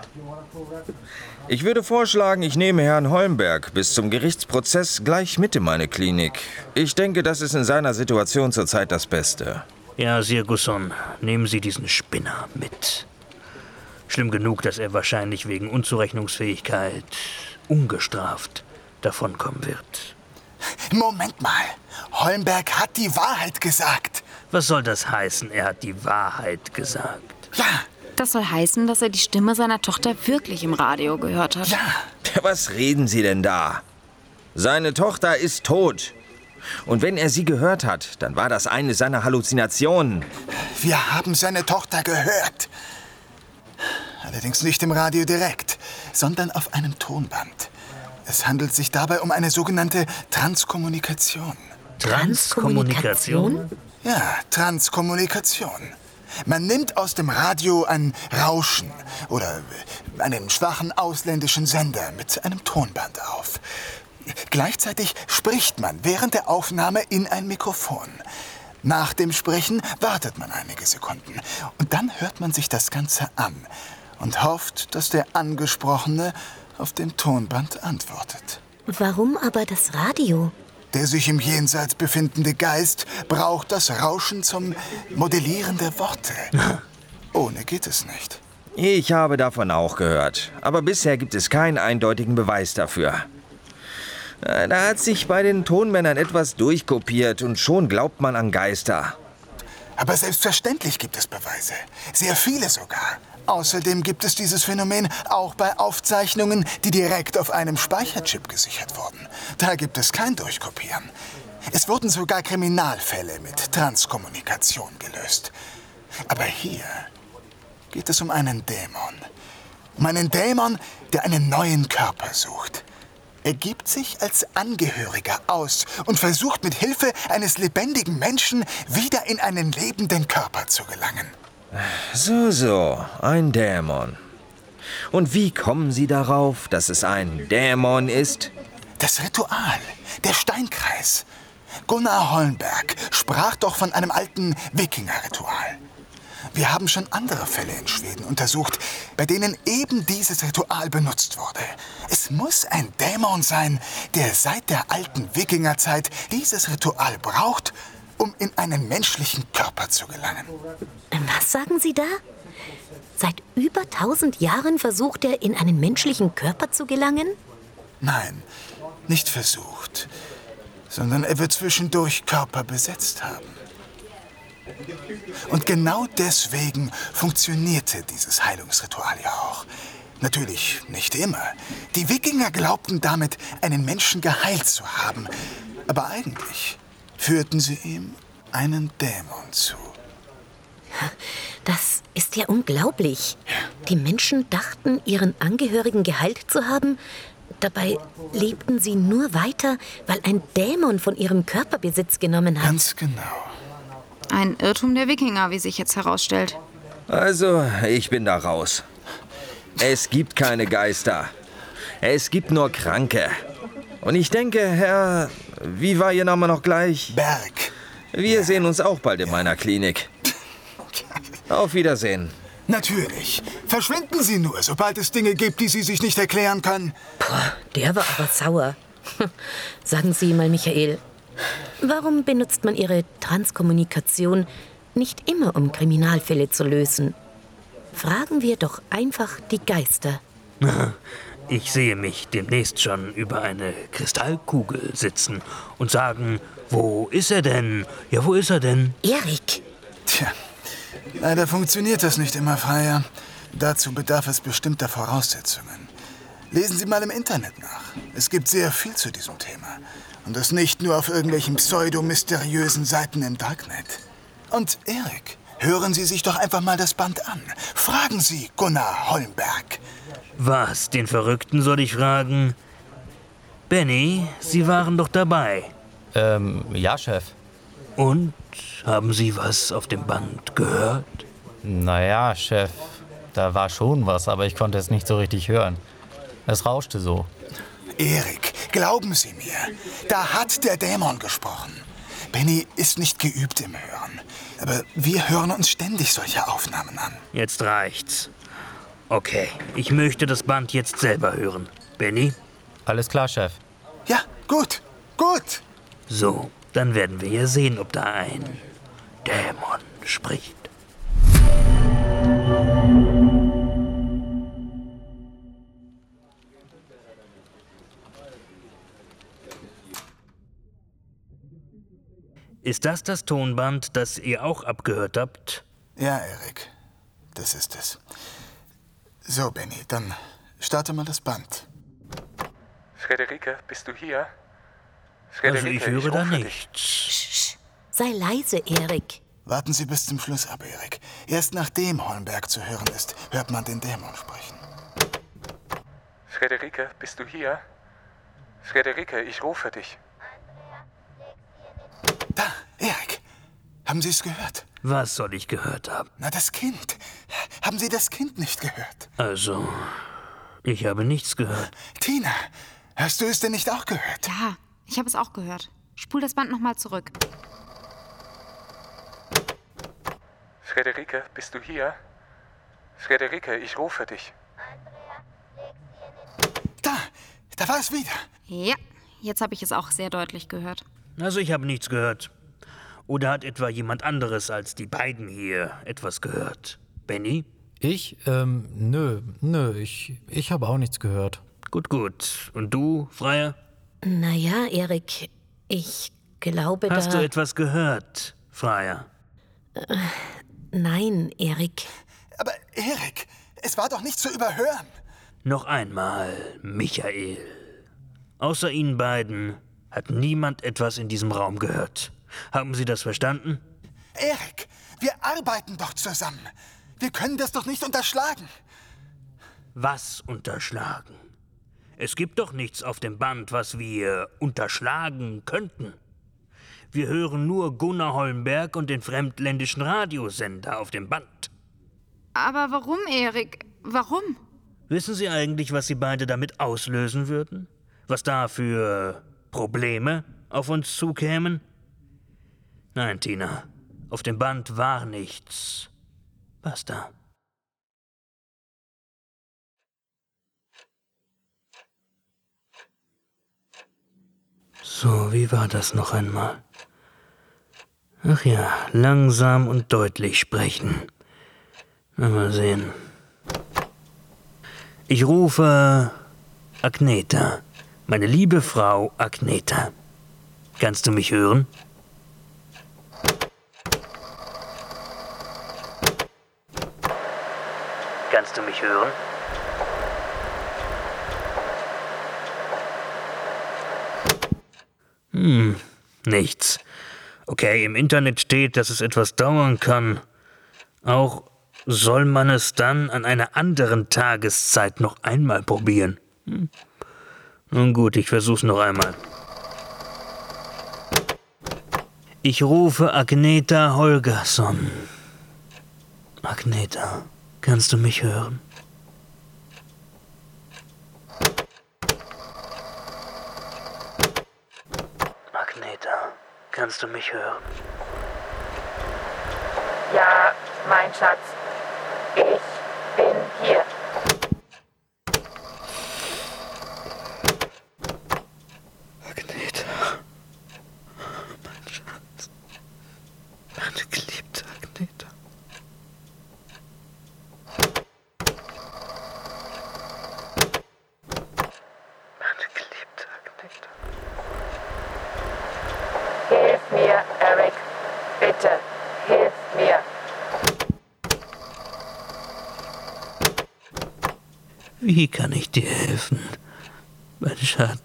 Ich würde vorschlagen, ich nehme Herrn Holmberg bis zum Gerichtsprozess gleich mit in meine Klinik. Ich denke, das ist in seiner Situation zurzeit das Beste. Ja, Sir Gusson, nehmen Sie diesen Spinner mit. Schlimm genug, dass er wahrscheinlich wegen Unzurechnungsfähigkeit ungestraft davonkommen wird. Moment mal. Holmberg hat die Wahrheit gesagt. Was soll das heißen, er hat die Wahrheit gesagt? Ja. Das soll heißen, dass er die Stimme seiner Tochter wirklich im Radio gehört hat. Ja. Was reden Sie denn da? Seine Tochter ist tot. Und wenn er sie gehört hat, dann war das eine seiner Halluzinationen. Wir haben seine Tochter gehört. Allerdings nicht im Radio direkt, sondern auf einem Tonband. Es handelt sich dabei um eine sogenannte Transkommunikation. Transkommunikation? Ja, Transkommunikation. Man nimmt aus dem Radio ein Rauschen oder einen schwachen ausländischen Sender mit einem Tonband auf. Gleichzeitig spricht man während der Aufnahme in ein Mikrofon. Nach dem Sprechen wartet man einige Sekunden und dann hört man sich das Ganze an und hofft, dass der Angesprochene auf dem Tonband antwortet. Warum aber das Radio? Der sich im Jenseits befindende Geist braucht das Rauschen zum Modellieren der Worte. Ohne geht es nicht. Ich habe davon auch gehört, aber bisher gibt es keinen eindeutigen Beweis dafür. Da hat sich bei den Tonmännern etwas durchkopiert und schon glaubt man an Geister. Aber selbstverständlich gibt es Beweise. Sehr viele sogar. Außerdem gibt es dieses Phänomen auch bei Aufzeichnungen, die direkt auf einem Speicherchip gesichert wurden. Da gibt es kein Durchkopieren. Es wurden sogar Kriminalfälle mit Transkommunikation gelöst. Aber hier geht es um einen Dämon. Um einen Dämon, der einen neuen Körper sucht. Er gibt sich als Angehöriger aus und versucht mit Hilfe eines lebendigen Menschen wieder in einen lebenden Körper zu gelangen. So, so, ein Dämon. Und wie kommen Sie darauf, dass es ein Dämon ist? Das Ritual, der Steinkreis. Gunnar Holmberg sprach doch von einem alten Wikinger-Ritual. Wir haben schon andere Fälle in Schweden untersucht, bei denen eben dieses Ritual benutzt wurde. Es muss ein Dämon sein, der seit der alten Wikingerzeit dieses Ritual braucht, um in einen menschlichen Körper zu gelangen. Was sagen Sie da? Seit über tausend Jahren versucht er, in einen menschlichen Körper zu gelangen? Nein, nicht versucht, sondern er wird zwischendurch Körper besetzt haben. Und genau deswegen funktionierte dieses Heilungsritual ja auch. Natürlich nicht immer. Die Wikinger glaubten damit, einen Menschen geheilt zu haben. Aber eigentlich führten sie ihm einen Dämon zu. Das ist ja unglaublich. Die Menschen dachten, ihren Angehörigen geheilt zu haben. Dabei lebten sie nur weiter, weil ein Dämon von ihrem Körperbesitz genommen hat. Ganz genau. Ein Irrtum der Wikinger, wie sich jetzt herausstellt. Also, ich bin da raus. Es gibt keine Geister. Es gibt nur Kranke. Und ich denke, Herr... Wie war Ihr Name noch gleich? Berg. Wir sehen uns auch bald in meiner Klinik. Auf Wiedersehen. Natürlich. Verschwinden Sie nur, sobald es Dinge gibt, die Sie sich nicht erklären können. Puh, der war aber sauer. Sagen Sie mal, Michael, Warum benutzt man ihre Transkommunikation nicht immer, um Kriminalfälle zu lösen? Fragen wir doch einfach die Geister. Ich sehe mich demnächst schon über eine Kristallkugel sitzen und sagen, wo ist er denn? Ja, wo ist er denn? Erik! Tja, leider funktioniert das nicht immer, Freier. Dazu bedarf es bestimmter Voraussetzungen. Lesen Sie mal im Internet nach. Es gibt sehr viel zu diesem Thema. Und das nicht nur auf irgendwelchen pseudo-mysteriösen Seiten im Darknet. Und Erik, hören Sie sich doch einfach mal das Band an. Fragen Sie Gunnar Holmberg. Was, den Verrückten soll ich fragen? Benny, Sie waren doch dabei. Ähm, ja, Chef. Und, haben Sie was auf dem Band gehört? Naja, Chef, da war schon was, aber ich konnte es nicht so richtig hören. Es rauschte so. Erik, glauben Sie mir, da hat der Dämon gesprochen. Benny ist nicht geübt im Hören. Aber wir hören uns ständig solche Aufnahmen an. Jetzt reicht's. Okay, ich möchte das Band jetzt selber hören. Benny? Alles klar, Chef. Ja, gut, gut. So, dann werden wir ja sehen, ob da ein Dämon spricht. Ist das das Tonband, das ihr auch abgehört habt? Ja, Erik, das ist es. So, Benny, dann starte mal das Band. Frederike, bist du hier? Also ich höre da rufe nichts. Sch, sei leise, Erik. Warten Sie bis zum Schluss ab, Erik. Erst nachdem Holmberg zu hören ist, hört man den Dämon sprechen. Frederike, bist du hier? Frederike, ich rufe dich. Da, Erik. Haben Sie es gehört? Was soll ich gehört haben? Na, das Kind. Haben Sie das Kind nicht gehört? Also, ich habe nichts gehört. Tina, hast du es denn nicht auch gehört? Ja, ich habe es auch gehört. Spul das Band nochmal zurück. Frederike, bist du hier? Frederike, ich rufe dich. Da, da war es wieder. Ja, jetzt habe ich es auch sehr deutlich gehört. Also ich habe nichts gehört. Oder hat etwa jemand anderes als die beiden hier etwas gehört? Benny? Ich? Ähm, nö, nö, ich, ich habe auch nichts gehört. Gut, gut. Und du, Freier? Naja, Erik, ich glaube, Hast da... du etwas gehört, Freier? Äh, nein, Erik. Aber Erik, es war doch nicht zu überhören. Noch einmal, Michael. Außer Ihnen beiden hat niemand etwas in diesem Raum gehört. Haben Sie das verstanden? Erik, wir arbeiten doch zusammen. Wir können das doch nicht unterschlagen. Was unterschlagen? Es gibt doch nichts auf dem Band, was wir unterschlagen könnten. Wir hören nur Gunnar Holmberg und den fremdländischen Radiosender auf dem Band. Aber warum, Erik? Warum? Wissen Sie eigentlich, was Sie beide damit auslösen würden? Was da für Probleme auf uns zukämen? Nein, Tina, auf dem Band war nichts. Basta. So, wie war das noch einmal? Ach ja, langsam und deutlich sprechen. Na, mal sehen. Ich rufe Agneta, meine liebe Frau Agneta. Kannst du mich hören? Kannst du mich hören? Hm, nichts. Okay, im Internet steht, dass es etwas dauern kann. Auch soll man es dann an einer anderen Tageszeit noch einmal probieren. Hm. Nun gut, ich versuch's noch einmal. Ich rufe Agneta Holgersson. Agneta, kannst du mich hören? Agneta, kannst du mich hören? Ja, mein Schatz. Ich bin hier. Agneta. Wie kann ich dir helfen, mein Schatz?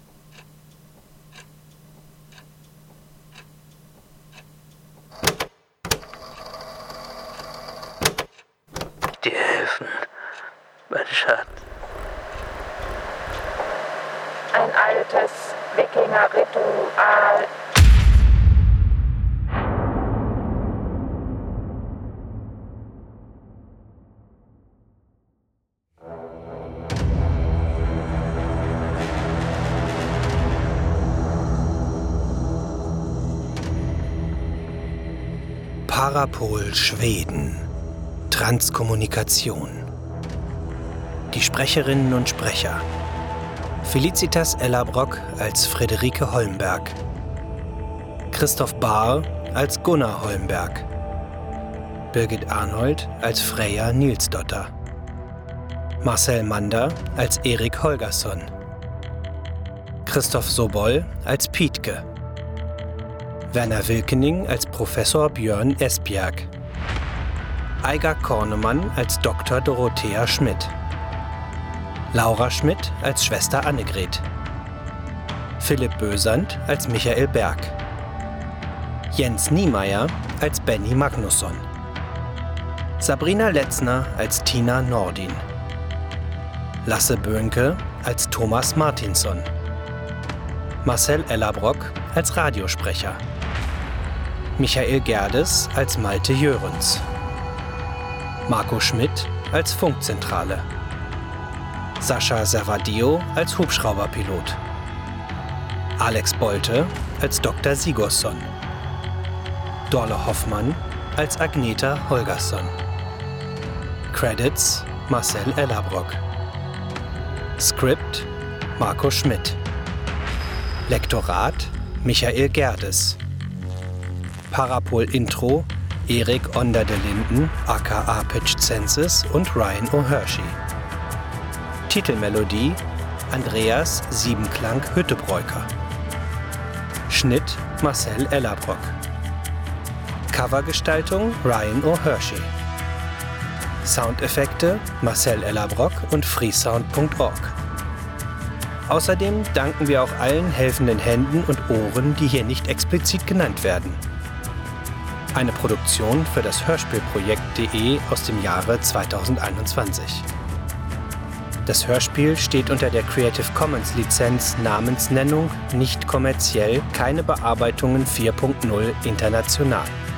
Dir helfen, mein Schatz. Ein altes Wikinger-Ritual. Parapol Schweden. Transkommunikation. Die Sprecherinnen und Sprecher: Felicitas Ellerbrock als Friederike Holmberg, Christoph Bahr als Gunnar Holmberg, Birgit Arnold als Freya Nilsdotter, Marcel Mander als Erik Holgersson, Christoph Sobol als Pietke, Werner Wilkening als Professor Björn Esbjerg, Eiger Kornemann als Doktor Dorothea Schmidt, Laura Schmidt als Schwester Annegret, Philipp Bösand als Michael Berg, Jens Niemeyer als Benny Magnusson, Sabrina Letzner als Tina Nordin, Lasse Böhnke als Thomas Martinsson, Marcel Ellerbrock als Radiosprecher, Michael Gerdes als Malte Jörens, Marco Schmidt als Funkzentrale, Sascha Servadio als Hubschrauberpilot, Alex Bolte als Doktor Sigurdsson, Dorle Hoffmann als Agneta Holgersson. Credits: Marcel Ellerbrock. Script: Marco Schmidt. Lektorat: Michael Gerdes. Parapol Intro: Erik Onder de Linden, aka Pitched Senses und Ryan O'Hershey. Titelmelodie: Andreas Siebenklang Hüttebräuker. Schnitt: Marcel Ellerbrock. Covergestaltung: Ryan O'Hershey. Soundeffekte: Marcel Ellerbrock und freesound punkt org. Außerdem danken wir auch allen helfenden Händen und Ohren, die hier nicht explizit genannt werden. Eine Produktion für das Hörspielprojekt.de aus dem Jahre zweitausendeinundzwanzig. Das Hörspiel steht unter der Creative Commons Lizenz Namensnennung, nicht kommerziell, keine Bearbeitungen vier Punkt null international.